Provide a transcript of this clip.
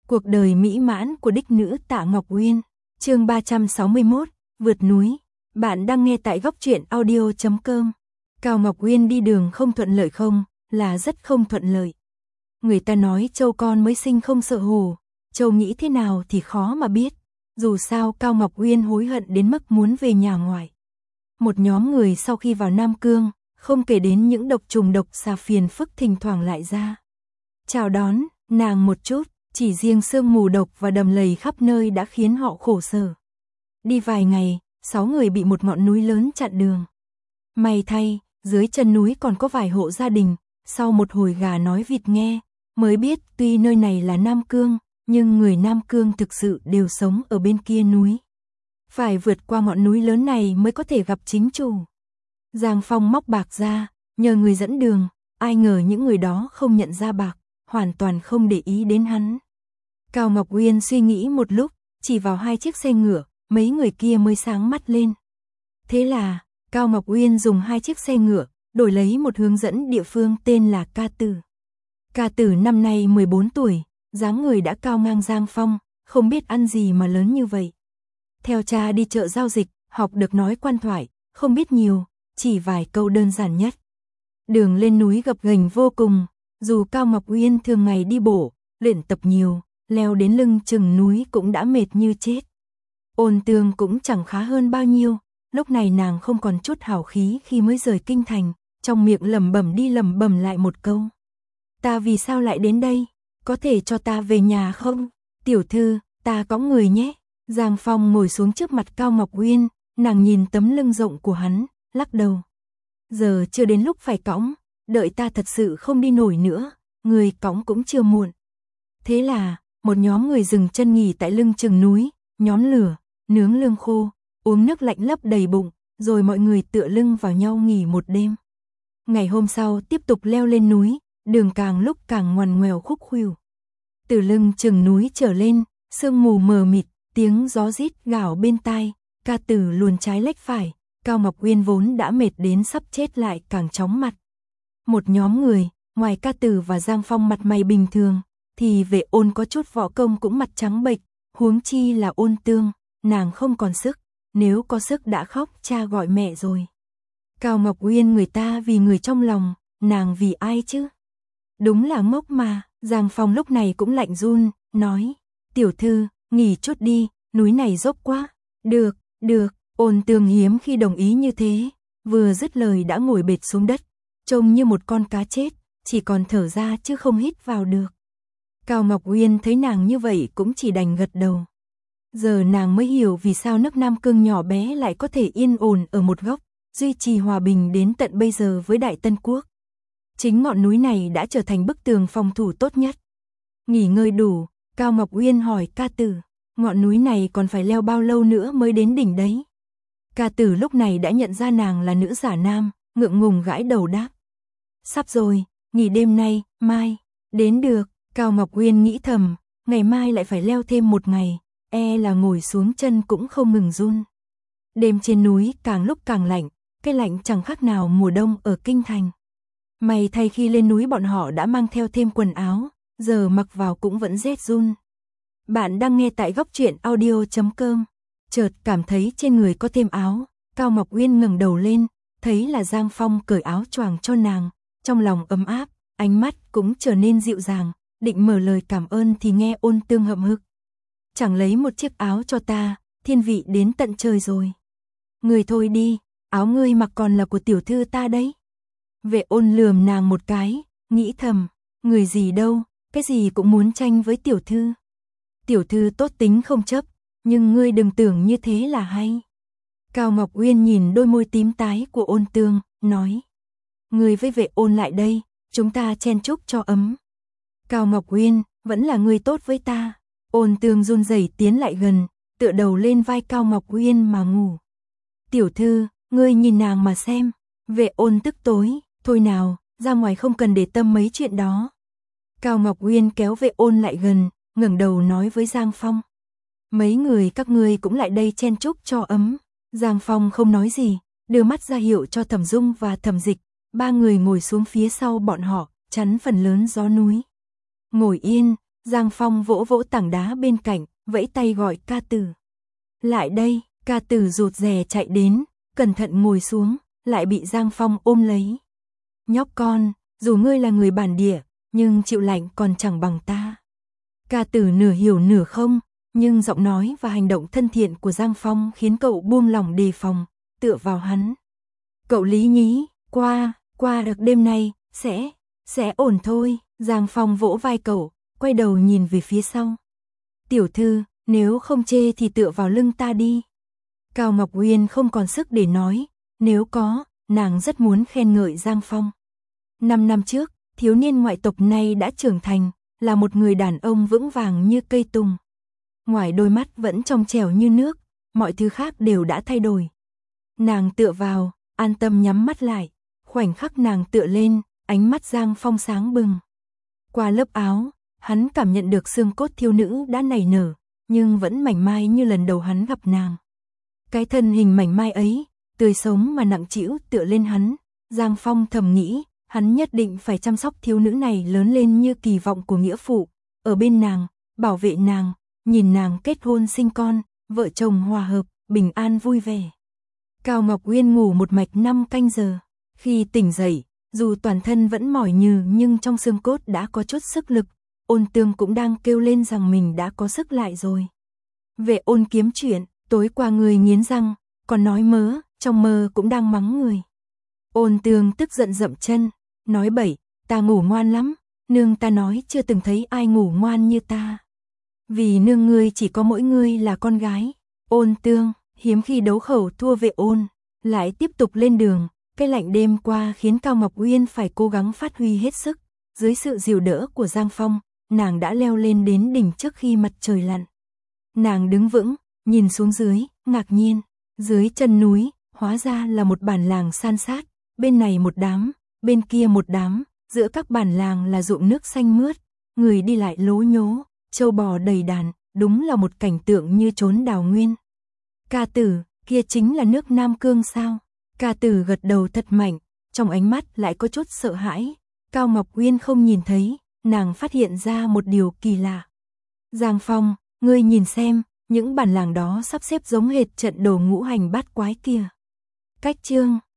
Cuộc đời mỹ mãn của đích nữ Tạ Ngọc Uyên, chương 361, vượt núi. Bạn đang nghe tại góc truyện audio.com. Cao Ngọc Uyên đi đường không thuận lợi không, là rất không thuận lợi. Người ta nói trâu con mới sinh không sợ hổ, trâu nghĩ thế nào thì khó mà biết. Dù sao Cao Ngọc Uyên hối hận đến mức muốn về nhà ngoại. Một nhóm người sau khi vào Nam Cương, không kể đến những độc trùng độc xà phiền phức thỉnh thoảng lại ra chào đón nàng một chút. Chỉ riêng sương mù độc và đầm lầy khắp nơi đã khiến họ khổ sở. Đi vài ngày, 6 người bị một ngọn núi lớn chặn đường. May thay, dưới chân núi còn có vài hộ gia đình, sau một hồi gà nói vịt nghe, mới biết tuy nơi này là Nam Cương, nhưng người Nam Cương thực sự đều sống ở bên kia núi. Phải vượt qua ngọn núi lớn này mới có thể gặp chính chủ. Giang Phong móc bạc ra, nhờ người dẫn đường, ai ngờ những người đó không nhận ra bạc, hoàn toàn không để ý đến hắn. Cao Ngọc Uyên suy nghĩ một lúc, chỉ vào 2 chiếc xe ngựa, mấy người kia mới sáng mắt lên. Thế là, Cao Ngọc Uyên dùng 2 chiếc xe ngựa, đổi lấy một hướng dẫn địa phương tên là Ca Tử. Ca Tử năm nay 14 tuổi, dáng người đã cao ngang Giang Phong, không biết ăn gì mà lớn như vậy. Theo cha đi chợ giao dịch, học được nói quan thoại, không biết nhiều, chỉ vài câu đơn giản nhất. Đường lên núi gập ghềnh vô cùng, dù Cao Ngọc Uyên thường ngày đi bộ, luyện tập nhiều, leo đến lưng chừng núi cũng đã mệt như chết. Ôn Tương cũng chẳng khá hơn bao nhiêu, lúc này nàng không còn chút hào khí khi mới rời kinh thành, trong miệng lẩm bẩm đi lẩm bẩm lại một câu. Ta vì sao lại đến đây? Có thể cho ta về nhà không? Tiểu thư, ta cõng người nhé. Giang Phong ngồi xuống trước mặt Cao Ngọc Uyên, nàng nhìn tấm lưng rộng của hắn, lắc đầu. Giờ chưa đến lúc phải cõng, đợi ta thật sự không đi nổi nữa, người cõng cũng chưa muộn. Thế là, một nhóm người dừng chân nghỉ tại lưng chừng núi, nhóm lửa, nướng lương khô, uống nước lạnh lấp đầy bụng, rồi mọi người tựa lưng vào nhau nghỉ một đêm. Ngày hôm sau tiếp tục leo lên núi, đường càng lúc càng ngoằn ngoèo khúc khuỷu. Từ lưng chừng núi trở lên, sương mù mờ mịt, tiếng gió rít gào bên tai, Ca Tử luồn trái lách phải, Cao Ngọc Uyên vốn đã mệt đến sắp chết lại càng chóng mặt. Một nhóm người, ngoài Ca Tử và Giang Phong mặt mày bình thường, thì Vệ Ôn có chút võ công cũng mặt trắng bệch, huống chi là Ôn Tương, nàng không còn sức, nếu có sức đã khóc cha gọi mẹ rồi. Cao Ngọc Uyên người ta vì người trong lòng, nàng vì ai chứ? Đúng là ngốc mà. Giang Phong lúc này cũng lạnh run, nói, tiểu thư, nghỉ chút đi, núi này dốc quá. Được, được, Ôn Tương hiếm khi đồng ý như thế, vừa dứt lời đã ngồi bệt xuống đất, trông như một con cá chết, chỉ còn thở ra chứ không hít vào được. Cao Ngọc Uyên thấy nàng như vậy cũng chỉ đành gật đầu. Giờ nàng mới hiểu vì sao nước Nam Cương nhỏ bé lại có thể yên ổn ở một góc, duy trì hòa bình đến tận bây giờ với Đại Tân Quốc. Chính ngọn núi này đã trở thành bức tường phòng thủ tốt nhất. Nghỉ ngơi đủ, Cao Ngọc Uyên hỏi Ca Tử, ngọn núi này còn phải leo bao lâu nữa mới đến đỉnh đấy? Ca Tử lúc này đã nhận ra nàng là nữ giả nam, ngượng ngùng gãi đầu đáp. Sắp rồi, nghỉ đêm nay, mai, đến được. Cao Ngọc Uyên nghĩ thầm, ngày mai lại phải leo thêm một ngày, là ngồi xuống chân cũng không ngừng run. Đêm trên núi càng lúc càng lạnh, cái lạnh chẳng khác nào mùa đông ở kinh thành. May thay khi lên núi bọn họ đã mang theo thêm quần áo, giờ mặc vào cũng vẫn rét run. Bạn đang nghe tại góc truyện audio.com. Chợt cảm thấy trên người có thêm áo, Cao Ngọc Uyên ngẩng đầu lên, thấy là Giang Phong cởi áo choàng cho nàng, trong lòng ấm áp, ánh mắt cũng trở nên dịu dàng, định mở lời cảm ơn thì nghe Ôn Tương hậm hực. Chẳng lấy một chiếc áo cho ta, thiên vị đến tận trời rồi. Người thôi đi, áo ngươi mặc còn là của tiểu thư ta đấy. Vệ Ôn lườm nàng một cái, nghĩ thầm, người gì đâu, cái gì cũng muốn tranh với tiểu thư. Tiểu thư tốt tính không chấp, nhưng ngươi đừng tưởng như thế là hay. Cao Ngọc Uyên nhìn đôi môi tím tái của Ôn Tương, nói. Ngươi với Vệ Ôn lại đây, chúng ta chen chúc cho ấm. Cao Ngọc Uyên, vẫn là ngươi tốt với ta. Ôn Tương run rẩy tiến lại gần, tựa đầu lên vai Cao Ngọc Uyên mà ngủ. Tiểu thư, ngươi nhìn nàng mà xem. Vệ Ôn tức tối, thôi nào, ra ngoài không cần để tâm mấy chuyện đó. Cao Ngọc Uyên kéo Vệ Ôn lại gần, ngẩng đầu nói với Giang Phong. Mấy người các ngươi cũng lại đây chen chúc cho ấm. Giang Phong không nói gì, đưa mắt ra hiệu cho Thẩm Dung và Thẩm Dịch, 3 người ngồi xuống phía sau bọn họ, chắn phần lớn gió núi. Ngồi yên, Giang Phong vỗ vỗ tảng đá bên cạnh, vẫy tay gọi ca tử. Lại đây, ca tử rụt rè chạy đến, cẩn thận ngồi xuống, lại bị Giang Phong ôm lấy. Nhóc con, dù ngươi là người bản địa, nhưng chịu lạnh còn chẳng bằng ta. Ca tử nửa hiểu nửa không, nhưng giọng nói và hành động thân thiện của Giang Phong khiến cậu buông lỏng đề phòng, tựa vào hắn. Cậu Lý nhí, qua được đêm nay, sẽ ổn thôi. Giang Phong vỗ vai cậu, quay đầu nhìn về phía sau. Tiểu thư, nếu không chê thì tựa vào lưng ta đi. Cao Ngọc Uyên không còn sức để nói, nếu có, nàng rất muốn khen ngợi Giang Phong. 5 năm trước, thiếu niên ngoại tộc này đã trưởng thành, là một người đàn ông vững vàng như cây tùng. Ngoài đôi mắt vẫn trong trẻo như nước, mọi thứ khác đều đã thay đổi. Nàng tựa vào, an tâm nhắm mắt lại, khoảnh khắc nàng tựa lên, ánh mắt Giang Phong sáng bừng. Qua lớp áo, hắn cảm nhận được xương cốt thiếu nữ đã nảy nở, nhưng vẫn mảnh mai như lần đầu hắn gặp nàng. Cái thân hình mảnh mai ấy, tươi sống mà nặng trĩu tựa lên hắn, Giang Phong thầm nghĩ, hắn nhất định phải chăm sóc thiếu nữ này lớn lên như kỳ vọng của nghĩa phụ, ở bên nàng, bảo vệ nàng, nhìn nàng kết hôn sinh con, vợ chồng hòa hợp, bình an vui vẻ. Cao Ngọc Uyên ngủ một mạch 5 canh giờ, khi tỉnh dậy, dù toàn thân vẫn mỏi nhừ nhưng trong xương cốt đã có chút sức lực, Ôn Tương cũng đang kêu lên rằng mình đã có sức lại rồi. Vệ Ôn kiếm chuyện, tối qua người nghiến răng, còn nói mớ, trong mơ cũng đang mắng người. Ôn Tương tức giận dậm chân, nói bậy, ta ngủ ngoan lắm, nương ta nói chưa từng thấy ai ngủ ngoan như ta. Vì nương ngươi chỉ có mỗi ngươi là con gái. Ôn Tương, hiếm khi đấu khẩu thua Vệ Ôn, lại tiếp tục lên đường. Cái lạnh đêm qua khiến Cao Ngọc Uyên phải cố gắng phát huy hết sức. Dưới sự dìu đỡ của Giang Phong, nàng đã leo lên đến đỉnh trước khi mặt trời lặn. Nàng đứng vững, nhìn xuống dưới, ngạc nhiên. Dưới chân núi, hóa ra là một bản làng san sát. Bên này một đám, bên kia một đám. Giữa các bản làng là ruộng nước xanh mướt. Người đi lại lố nhố, trâu bò đầy đàn. Đúng là một cảnh tượng như chốn đào nguyên. Ca tử, kia chính là nước Nam Cương sao? Ca tử gật đầu thật mạnh, trong ánh mắt lại có chút sợ hãi. Cao Ngọc Uyên không nhìn thấy, nàng phát hiện ra một điều kỳ lạ. Giang Phong, ngươi nhìn xem, những bản làng đó sắp xếp giống hệt trận đồ ngũ hành bát quái kia. Cách chương